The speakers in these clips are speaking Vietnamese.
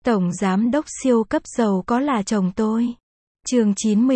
Tổng giám đốc siêu cấp giàu có là chồng tôi. Chương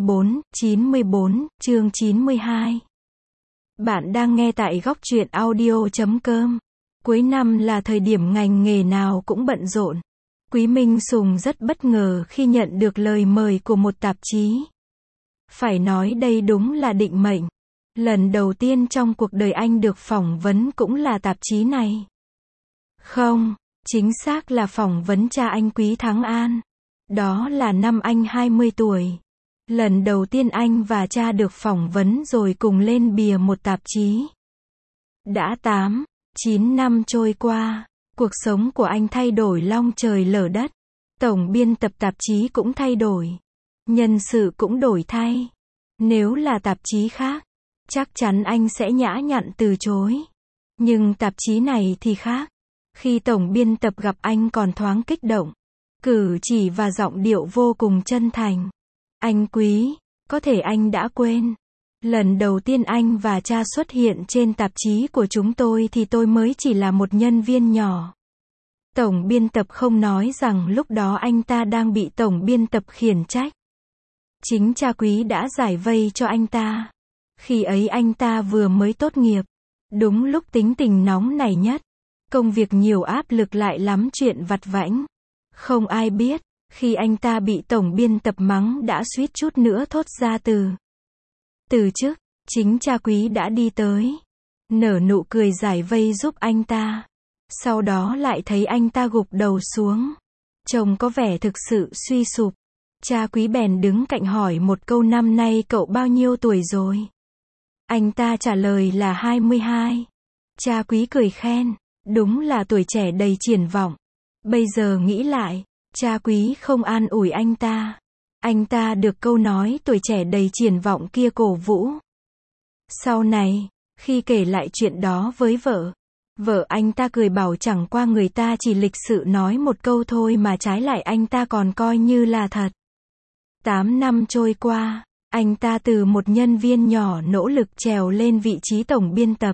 94, chương 92. Bạn đang nghe tại góc truyện audio.com. Cuối năm là thời điểm ngành nghề nào cũng bận rộn. Quý Minh Sùng rất bất ngờ khi nhận được lời mời của một tạp chí. Phải nói đây đúng là định mệnh. Lần đầu tiên trong cuộc đời anh được phỏng vấn cũng là tạp chí này. Không, chính xác là phỏng vấn cha anh Quý Thắng An. Đó là năm anh 20 tuổi. Lần đầu tiên anh và cha được phỏng vấn rồi cùng lên bìa một tạp chí. Đã 9 năm trôi qua, cuộc sống của anh thay đổi long trời lở đất. Tổng biên tập tạp chí cũng thay đổi. Nhân sự cũng đổi thay. Nếu là tạp chí khác, chắc chắn anh sẽ nhã nhặn từ chối. Nhưng tạp chí này thì khác. Khi tổng biên tập gặp anh còn thoáng kích động. Cử chỉ và giọng điệu vô cùng chân thành. Anh Quý, có thể anh đã quên. Lần đầu tiên anh và cha xuất hiện trên tạp chí của chúng tôi thì tôi mới chỉ là một nhân viên nhỏ. Tổng biên tập không nói rằng lúc đó anh ta đang bị tổng biên tập khiển trách. Chính cha Quý đã giải vây cho anh ta. Khi ấy anh ta vừa mới tốt nghiệp. Đúng lúc tính tình nóng nảy nhất. Công việc nhiều áp lực lại lắm chuyện vặt vãnh. Không ai biết, khi anh ta bị tổng biên tập mắng đã suýt chút nữa thốt ra từ chức. Chính cha Quý đã đi tới. Nở nụ cười giải vây giúp anh ta. Sau đó lại thấy anh ta gục đầu xuống. Trông có vẻ thực sự suy sụp. Cha Quý bèn đứng cạnh hỏi một câu: năm nay cậu bao nhiêu tuổi rồi? Anh ta trả lời là 22. Cha Quý cười khen. Đúng là tuổi trẻ đầy triển vọng. Bây giờ nghĩ lại, cha Quý không an ủi anh ta. Anh ta được câu nói tuổi trẻ đầy triển vọng kia cổ vũ. Sau này, khi kể lại chuyện đó với vợ anh ta cười bảo chẳng qua người ta chỉ lịch sự nói một câu thôi mà trái lại anh ta còn coi như là thật. 8 năm trôi qua, anh ta từ một nhân viên nhỏ nỗ lực trèo lên vị trí tổng biên tập.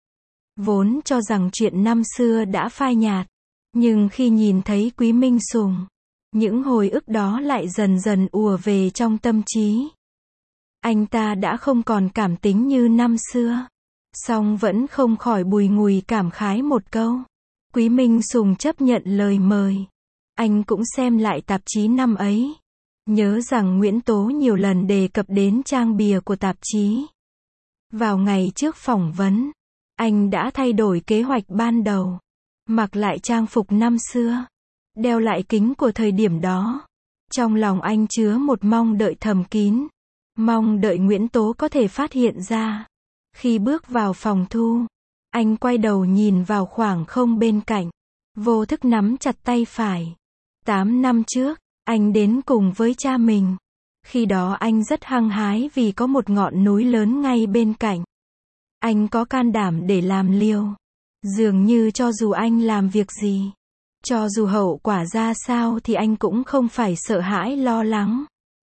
Vốn cho rằng chuyện năm xưa đã phai nhạt, nhưng khi nhìn thấy Quý Minh Sùng, những hồi ức đó lại dần dần ùa về trong tâm trí. Anh ta đã không còn cảm tính như năm xưa, song vẫn không khỏi bùi ngùi cảm khái một câu. Quý Minh Sùng chấp nhận lời mời. Anh cũng xem lại tạp chí năm ấy. Nhớ rằng Nguyễn Tố nhiều lần đề cập đến trang bìa của tạp chí. Vào ngày trước phỏng vấn, anh đã thay đổi kế hoạch ban đầu. Mặc lại trang phục năm xưa. Đeo lại kính của thời điểm đó. Trong lòng anh chứa một mong đợi thầm kín. Mong đợi Nguyễn Tố có thể phát hiện ra. Khi bước vào phòng thu, anh quay đầu nhìn vào khoảng không bên cạnh. Vô thức nắm chặt tay phải. 8 năm trước, anh đến cùng với cha mình. Khi đó anh rất hăng hái vì có một ngọn núi lớn ngay bên cạnh. Anh có can đảm để làm liều. Dường như cho dù anh làm việc gì, cho dù hậu quả ra sao thì anh cũng không phải sợ hãi lo lắng.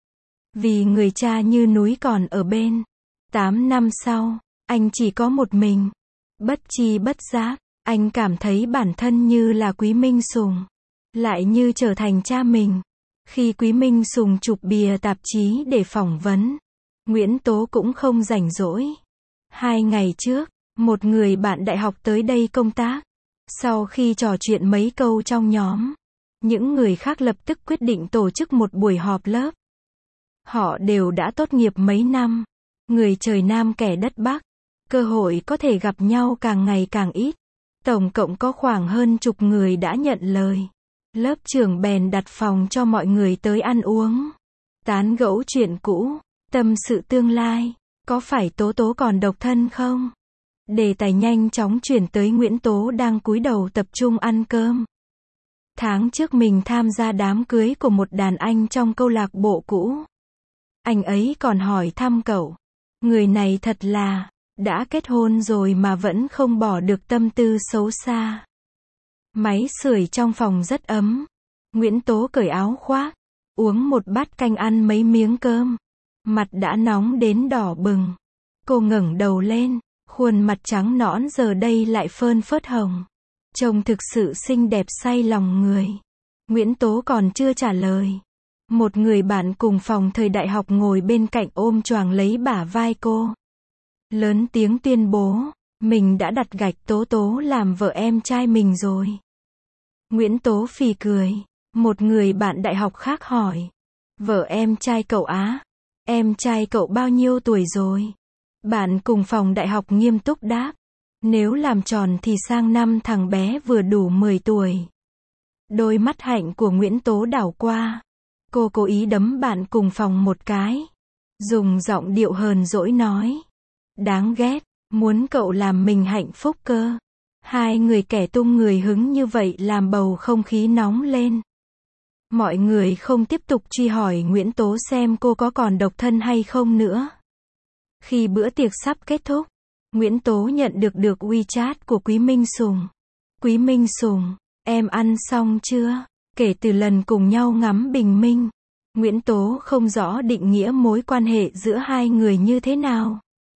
Vì người cha như núi còn ở bên. 8 năm sau, anh chỉ có một mình. Bất chi bất giác, anh cảm thấy bản thân như là Quý Minh Sùng. Lại như trở thành cha mình. Khi Quý Minh Sùng chụp bìa tạp chí để phỏng vấn, Nguyễn Tố cũng không rảnh rỗi. 2 ngày trước, một người bạn đại học tới đây công tác. Sau khi trò chuyện mấy câu trong nhóm, những người khác lập tức quyết định tổ chức một buổi họp lớp. Họ đều đã tốt nghiệp mấy năm. Người trời Nam kẻ đất Bắc. Cơ hội có thể gặp nhau càng ngày càng ít. Tổng cộng có khoảng hơn chục người đã nhận lời. Lớp trưởng bèn đặt phòng cho mọi người tới ăn uống. Tán gẫu chuyện cũ. Tâm sự tương lai. Có phải Tố Tố còn độc thân không? Đề tài nhanh chóng chuyển tới Nguyễn Tố đang cúi đầu tập trung ăn cơm. Tháng trước mình tham gia đám cưới của một đàn anh trong câu lạc bộ cũ. Anh ấy còn hỏi thăm cậu. Người này thật là, đã kết hôn rồi mà vẫn không bỏ được tâm tư xấu xa. Máy sưởi trong phòng rất ấm. Nguyễn Tố cởi áo khoác, uống một bát canh ăn mấy miếng cơm. Mặt đã nóng đến đỏ bừng. Cô ngẩng đầu lên, khuôn mặt trắng nõn giờ đây lại phơn phớt hồng. Trông thực sự xinh đẹp say lòng người. Nguyễn Tố còn chưa trả lời. Một người bạn cùng phòng thời đại học ngồi bên cạnh ôm choàng lấy bả vai cô. Lớn tiếng tuyên bố, mình đã đặt gạch Tố Tố làm vợ em trai mình rồi. Nguyễn Tố phì cười. Một người bạn đại học khác hỏi. Vợ em trai cậu á? Em trai cậu bao nhiêu tuổi rồi? Bạn cùng phòng đại học nghiêm túc đáp. Nếu làm tròn thì sang năm thằng bé vừa đủ 10 tuổi. Đôi mắt hạnh của Nguyễn Tố đảo qua. Cô cố ý đấm bạn cùng phòng một cái. Dùng giọng điệu hờn dỗi nói. Đáng ghét, muốn cậu làm mình hạnh phúc cơ. Hai người kẻ tung người hứng như vậy làm bầu không khí nóng lên. Mọi người không tiếp tục truy hỏi Nguyễn Tố xem cô có còn độc thân hay không nữa. Khi bữa tiệc sắp kết thúc, Nguyễn Tố nhận được WeChat của Quý Minh Sùng. Quý Minh Sùng, em ăn xong chưa? Kể từ lần cùng nhau ngắm bình minh, Nguyễn Tố không rõ định nghĩa mối quan hệ giữa hai người như thế nào.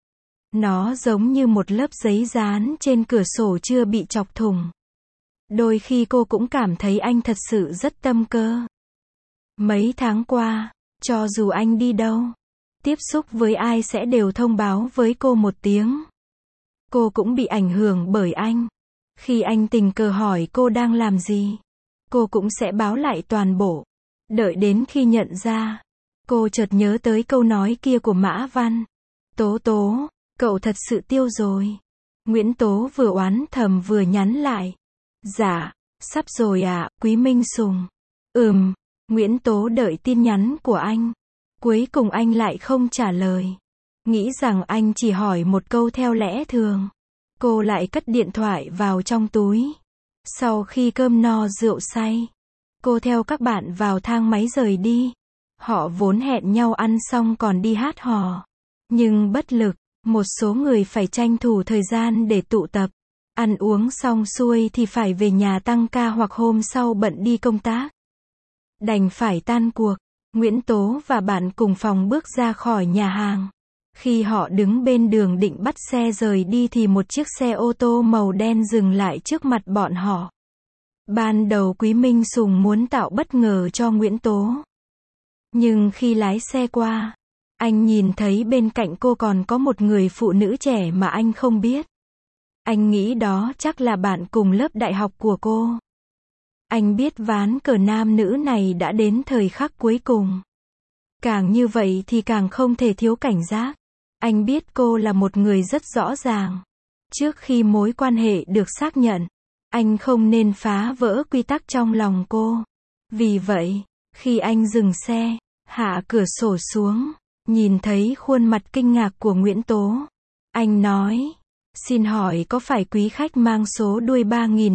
Nó giống như một lớp giấy dán trên cửa sổ chưa bị chọc thủng. Đôi khi cô cũng cảm thấy anh thật sự rất tâm cơ. Mấy tháng qua, cho dù anh đi đâu, tiếp xúc với ai sẽ đều thông báo với cô một tiếng. Cô cũng bị ảnh hưởng bởi anh. Khi anh tình cờ hỏi cô đang làm gì, cô cũng sẽ báo lại toàn bộ. Đợi đến khi nhận ra, cô chợt nhớ tới câu nói kia của Mã Văn. Tố Tố, cậu thật sự tiêu rồi. Nguyễn Tố vừa oán thầm vừa nhắn lại. Dạ, sắp rồi ạ, Quý Minh Sùng. Nguyễn Tố đợi tin nhắn của anh. Cuối cùng anh lại không trả lời. Nghĩ rằng anh chỉ hỏi một câu theo lẽ thường. Cô lại cất điện thoại vào trong túi. Sau khi cơm no rượu say, cô theo các bạn vào thang máy rời đi. Họ vốn hẹn nhau ăn xong còn đi hát hò. Nhưng bất lực, một số người phải tranh thủ thời gian để tụ tập. Ăn uống xong xuôi thì phải về nhà tăng ca hoặc hôm sau bận đi công tác. Đành phải tan cuộc. Nguyễn Tố và bạn cùng phòng bước ra khỏi nhà hàng. Khi họ đứng bên đường định bắt xe rời đi thì một chiếc xe ô tô màu đen dừng lại trước mặt bọn họ. Ban đầu Quý Minh Sùng muốn tạo bất ngờ cho Nguyễn Tố. Nhưng khi lái xe qua, anh nhìn thấy bên cạnh cô còn có một người phụ nữ trẻ mà anh không biết. Anh nghĩ đó chắc là bạn cùng lớp đại học của cô. Anh biết ván cờ nam nữ này đã đến thời khắc cuối cùng. Càng như vậy thì càng không thể thiếu cảnh giác. Anh biết cô là một người rất rõ ràng. Trước khi mối quan hệ được xác nhận, anh không nên phá vỡ quy tắc trong lòng cô. Vì vậy, khi anh dừng xe, hạ cửa sổ xuống, nhìn thấy khuôn mặt kinh ngạc của Nguyễn Tố, anh nói, xin hỏi có phải quý khách mang số đuôi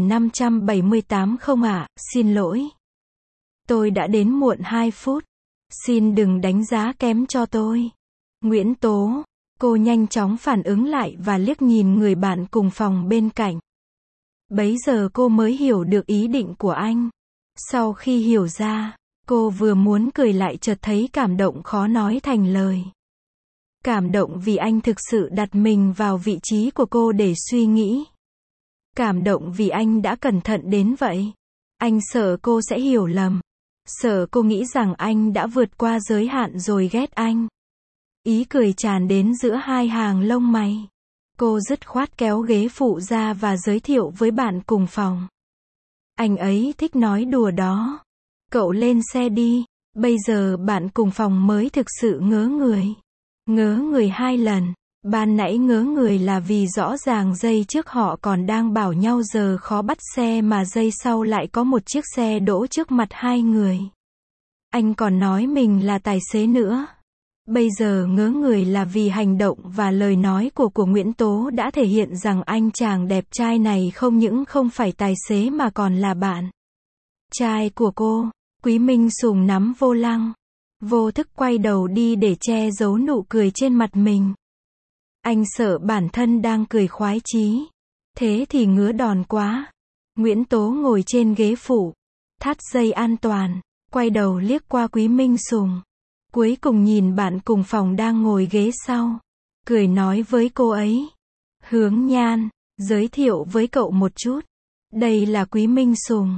3578 không ạ? Xin lỗi. Tôi đã đến muộn 2 phút. Xin đừng đánh giá kém cho tôi. Nguyễn Tố, cô nhanh chóng phản ứng lại và liếc nhìn người bạn cùng phòng bên cạnh. Bấy giờ cô mới hiểu được ý định của anh. Sau khi hiểu ra, cô vừa muốn cười lại chợt thấy cảm động khó nói thành lời. Cảm động vì anh thực sự đặt mình vào vị trí của cô để suy nghĩ. Cảm động vì anh đã cẩn thận đến vậy. Anh sợ cô sẽ hiểu lầm. Sợ cô nghĩ rằng anh đã vượt qua giới hạn rồi ghét anh. Ý cười tràn đến giữa hai hàng lông mày. Cô dứt khoát kéo ghế phụ ra và giới thiệu với bạn cùng phòng. Anh ấy thích nói đùa đó. Cậu lên xe đi. Bây giờ bạn cùng phòng mới thực sự ngớ người. Ngớ người 2 lần. Ban nãy ngớ người là vì rõ ràng giây trước họ còn đang bảo nhau giờ khó bắt xe mà giây sau lại có một chiếc xe đỗ trước mặt hai người. Anh còn nói mình là tài xế nữa. Bây giờ ngớ người là vì hành động và lời nói của Nguyễn Tố đã thể hiện rằng anh chàng đẹp trai này không những không phải tài xế mà còn là bạn trai của cô. Quý Minh Sùng nắm vô lăng, vô thức quay đầu đi để che giấu nụ cười trên mặt mình. Anh sợ bản thân đang cười khoái chí. Thế thì ngứa đòn quá. Nguyễn Tố ngồi trên ghế phụ, thắt dây an toàn, quay đầu liếc qua Quý Minh Sùng. Cuối cùng nhìn bạn cùng phòng đang ngồi ghế sau. Cười nói với cô ấy. Hướng Nhan, giới thiệu với cậu một chút. Đây là Quý Minh Sùng.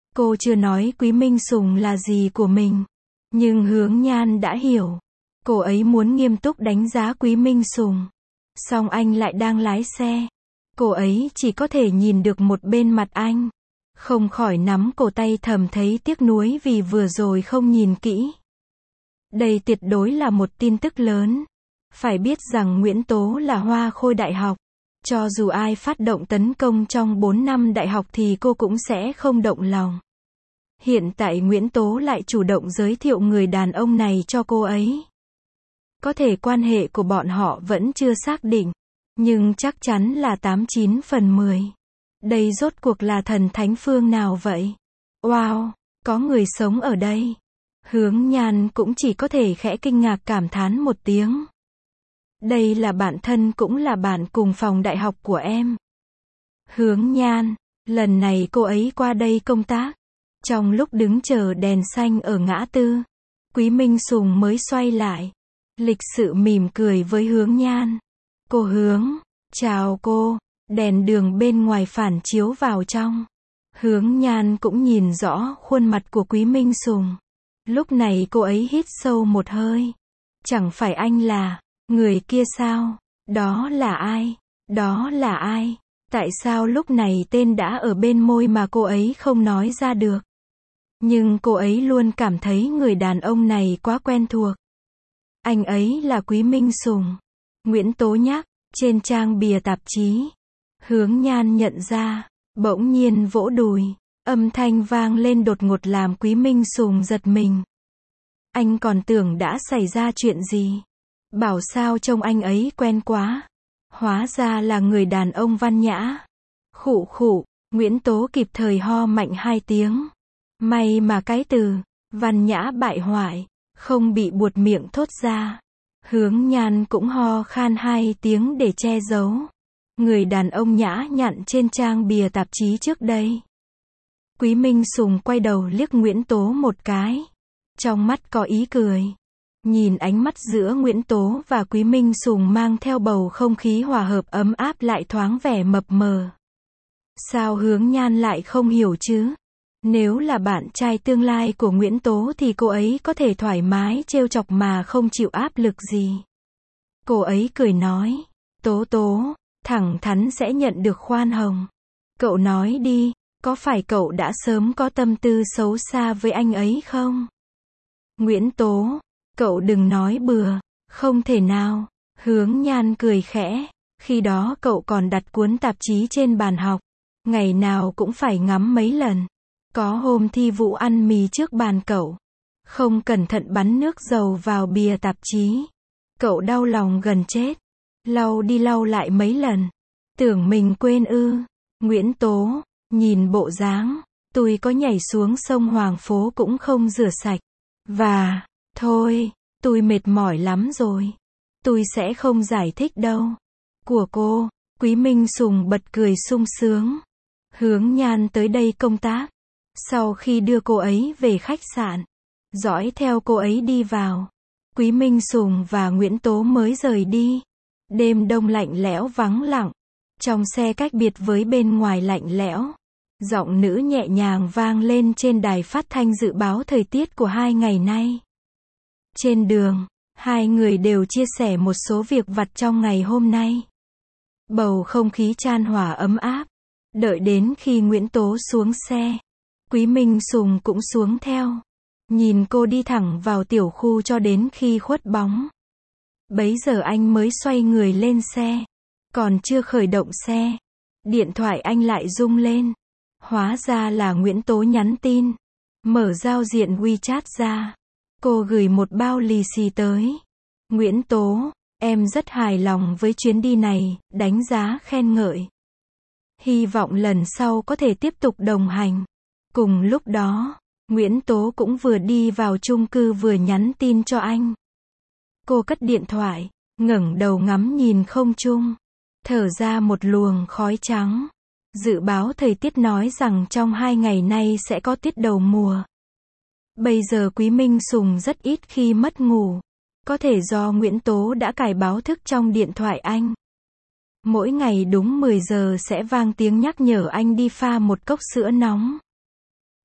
Cô chưa nói Quý Minh Sùng là gì của mình. Nhưng Hướng Nhan đã hiểu. Cô ấy muốn nghiêm túc đánh giá Quý Minh Sùng. Song anh lại đang lái xe. Cô ấy chỉ có thể nhìn được một bên mặt anh. Không khỏi nắm cổ tay thầm thấy tiếc nuối vì vừa rồi không nhìn kỹ. Đây tuyệt đối là một tin tức lớn. Phải biết rằng Nguyễn Tố là hoa khôi đại học. Cho dù ai phát động tấn công trong 4 năm đại học thì cô cũng sẽ không động lòng. Hiện tại Nguyễn Tố lại chủ động giới thiệu người đàn ông này cho cô ấy. Có thể quan hệ của bọn họ vẫn chưa xác định. Nhưng chắc chắn là 89 phần 10. Đây rốt cuộc là thần thánh phương nào vậy? Wow, có người sống ở đây. Hướng Nhan cũng chỉ có thể khẽ kinh ngạc cảm thán một tiếng. Đây là bạn thân cũng là bạn cùng phòng đại học của em. Hướng Nhan, lần này cô ấy qua đây công tác. Trong lúc đứng chờ đèn xanh ở ngã tư, Quý Minh Sùng mới xoay lại. Lịch sự mỉm cười với Hướng Nhan. Cô Hướng, chào cô. Đèn đường bên ngoài phản chiếu vào trong. Hướng Nhan cũng nhìn rõ khuôn mặt của Quý Minh Sùng. Lúc này cô ấy hít sâu một hơi. Chẳng phải anh là người kia sao? Đó là ai? Đó là ai? Tại sao lúc này tên đã ở bên môi mà cô ấy không nói ra được? Nhưng cô ấy luôn cảm thấy người đàn ông này quá quen thuộc. Anh ấy là Quý Minh Sùng. Nguyễn Tố nhắc, trên trang bìa tạp chí. Hướng Nhan nhận ra, bỗng nhiên vỗ đùi. Âm thanh vang lên đột ngột làm Quý Minh Sùng giật mình. Anh còn tưởng đã xảy ra chuyện gì. Bảo sao trông anh ấy quen quá. Hóa ra là người đàn ông văn nhã. Khụ khụ, Nguyễn Tố kịp thời ho mạnh 2 tiếng. May mà cái từ văn nhã bại hoại không bị buột miệng thốt ra. Hướng Nhan cũng ho khan 2 tiếng để che giấu. Người đàn ông nhã nhặn trên trang bìa tạp chí trước đây. Quý Minh Sùng quay đầu liếc Nguyễn Tố một cái. Trong mắt có ý cười. Nhìn ánh mắt giữa Nguyễn Tố và Quý Minh Sùng mang theo bầu không khí hòa hợp ấm áp lại thoáng vẻ mập mờ. Sao Hướng Nhan lại không hiểu chứ? Nếu là bạn trai tương lai của Nguyễn Tố thì cô ấy có thể thoải mái trêu chọc mà không chịu áp lực gì. Cô ấy cười nói. Tố Tố, thẳng thắn sẽ nhận được khoan hồng. Cậu nói đi, có phải cậu đã sớm có tâm tư xấu xa với anh ấy không? Nguyễn Tố, cậu đừng nói bừa, không thể nào. Hướng Nhan cười khẽ, khi đó cậu còn đặt cuốn tạp chí trên bàn học. Ngày nào cũng phải ngắm mấy lần. Có hôm Thi Vũ ăn mì trước bàn cậu. Không cẩn thận bắn nước dầu vào bìa tạp chí. Cậu đau lòng gần chết. Lau đi lau lại mấy lần. Tưởng mình quên ư. Nguyễn Tố, nhìn bộ dáng, tôi có nhảy xuống sông Hoàng Phố cũng không rửa sạch. Và, thôi, tôi mệt mỏi lắm rồi. Tôi sẽ không giải thích đâu. Của cô, Quý Minh Sùng bật cười sung sướng. Hướng Nhan tới đây công tác. Sau khi đưa cô ấy về khách sạn, dõi theo cô ấy đi vào. Quý Minh Sùng và Nguyễn Tố mới rời đi. Đêm đông lạnh lẽo vắng lặng. Trong xe cách biệt với bên ngoài lạnh lẽo. Giọng nữ nhẹ nhàng vang lên trên đài phát thanh dự báo thời tiết của 2 ngày nay. Trên đường, hai người đều chia sẻ một số việc vặt trong ngày hôm nay. Bầu không khí chan hòa ấm áp. Đợi đến khi Nguyễn Tố xuống xe, Quý Minh Sùng cũng xuống theo. Nhìn cô đi thẳng vào tiểu khu cho đến khi khuất bóng. Bấy giờ anh mới xoay người lên xe. Còn chưa khởi động xe, điện thoại anh lại rung lên. Hóa ra là Nguyễn Tố nhắn tin. Mở giao diện WeChat ra. Cô gửi một bao lì xì tới. Nguyễn Tố, em rất hài lòng với chuyến đi này, đánh giá khen ngợi. Hy vọng lần sau có thể tiếp tục đồng hành. Cùng lúc đó, Nguyễn Tố cũng vừa đi vào chung cư vừa nhắn tin cho anh. Cô cất điện thoại, ngẩng đầu ngắm nhìn không trung, thở ra một luồng khói trắng. Dự báo thời tiết nói rằng trong 2 ngày nay sẽ có tiết đầu mùa. Bây giờ Quý Minh Sùng rất ít khi mất ngủ. Có thể do Nguyễn Tố đã cài báo thức trong điện thoại anh. Mỗi ngày đúng 10 giờ sẽ vang tiếng nhắc nhở anh đi pha một cốc sữa nóng.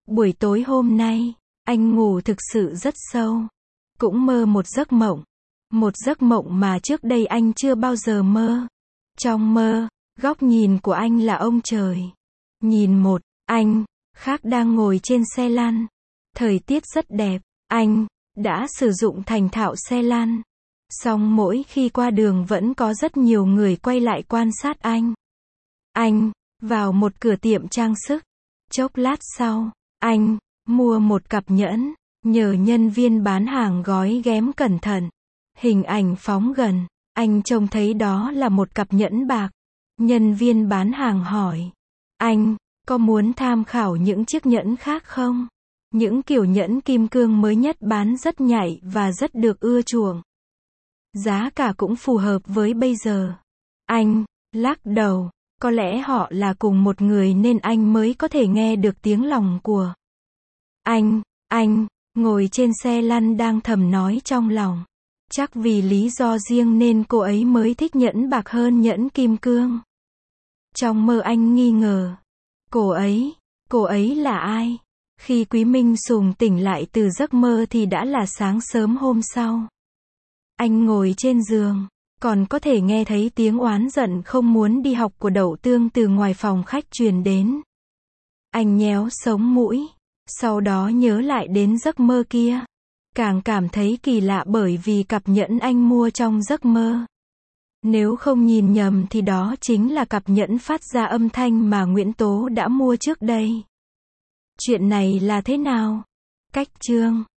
Buổi tối hôm nay, anh ngủ thực sự rất sâu. Cũng mơ một giấc mộng. Một giấc mộng mà trước đây anh chưa bao giờ mơ. Trong mơ, góc nhìn của anh là ông trời. Nhìn một anh khác đang ngồi trên xe lăn. Thời tiết rất đẹp. Anh đã sử dụng thành thạo xe lăn. Song mỗi khi qua đường vẫn có rất nhiều người quay lại quan sát anh. Anh vào một cửa tiệm trang sức. Chốc lát sau, anh mua một cặp nhẫn, nhờ nhân viên bán hàng gói ghém cẩn thận. Hình ảnh phóng gần, anh trông thấy đó là một cặp nhẫn bạc. Nhân viên bán hàng hỏi, anh có muốn tham khảo những chiếc nhẫn khác không? Những kiểu nhẫn kim cương mới nhất bán rất nhạy và rất được ưa chuộng. Giá cả cũng phù hợp với bây giờ. Anh lắc đầu, có lẽ họ là cùng một người nên anh mới có thể nghe được tiếng lòng của anh ngồi trên xe lăn đang thầm nói trong lòng. Chắc vì lý do riêng nên cô ấy mới thích nhẫn bạc hơn nhẫn kim cương. Trong mơ anh nghi ngờ. Cô ấy là ai? Khi Quý Minh Sùng tỉnh lại từ giấc mơ thì đã là sáng sớm hôm sau. Anh ngồi trên giường, còn có thể nghe thấy tiếng oán giận không muốn đi học của Đậu Tương từ ngoài phòng khách truyền đến. Anh nhéo sống mũi, sau đó nhớ lại đến giấc mơ kia. Càng cảm thấy kỳ lạ bởi vì cặp nhẫn anh mua trong giấc mơ. Nếu không nhìn nhầm thì đó chính là cặp nhẫn phát ra âm thanh mà Nguyễn Tố đã mua trước đây. Chuyện này là thế nào? Cách chương